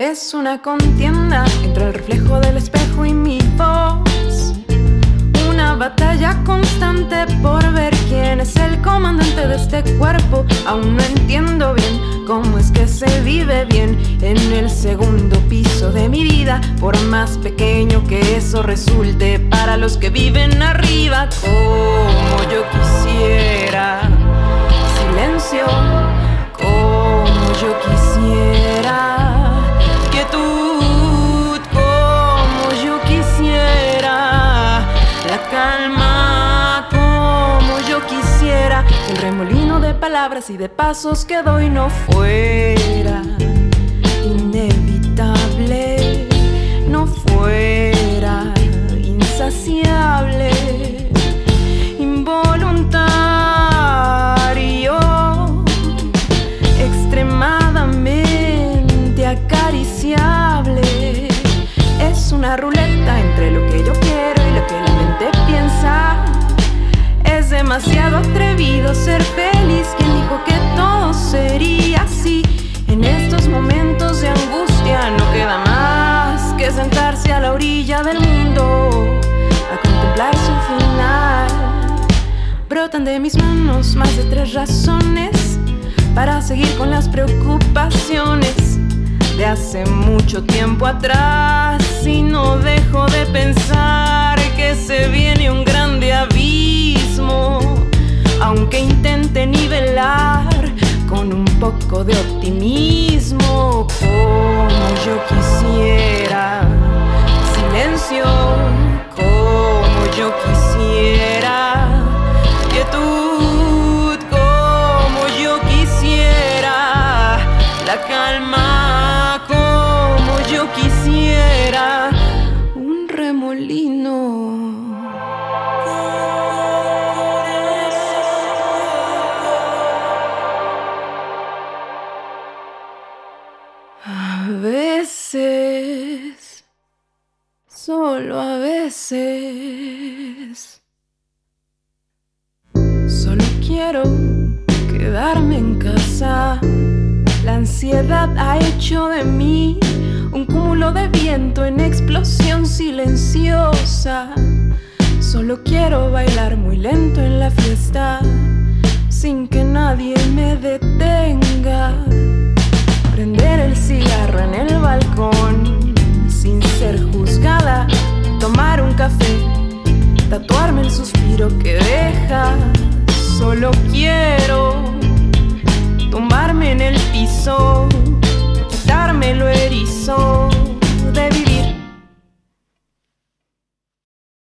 Es una contienda entre el reflejo del espejo y mi voz. Una batalla constante por ver quién es el comandante de este cuerpo. Aún no entiendo bien cómo es que se vive bien en el segundo piso de mi vida, por más pequeño que eso resulte para los que viven arriba. Como yo quisiera silencio, como yo quisiera quietud, como yo quisiera la calma, como yo quisiera el remolino de palabras y de pasos que doy no fuera inevitable, no fuera insaciable, involuntario, extremadamente acariciable. Es una ruleta entre lo que yo quiero y lo que la mente piensa. Es demasiado atrevido ser feliz. ¿Quién dijo que todo sería así? En estos momentos de angustia no queda más que sentarse a la orilla del mundo a contemplar su final. Brotan de mis manos más de 3 razones para seguir con las preocupaciones de hace mucho tiempo atrás, y no dejo de pensar que se viene un grande abismo, aunque intente nivelar con un poco de optimismo. Como yo quisiera silencio, como yo quisiera quietud, como yo quisiera la calma, como yo quisiera un remolino. A veces, solo a veces, solo quiero quedarme en casa. La ansiedad ha hecho de mí un cúmulo de viento en explosión silenciosa. Solo quiero bailar muy lento en la fiesta, sin que nadie me detenga. Prender el cigarro en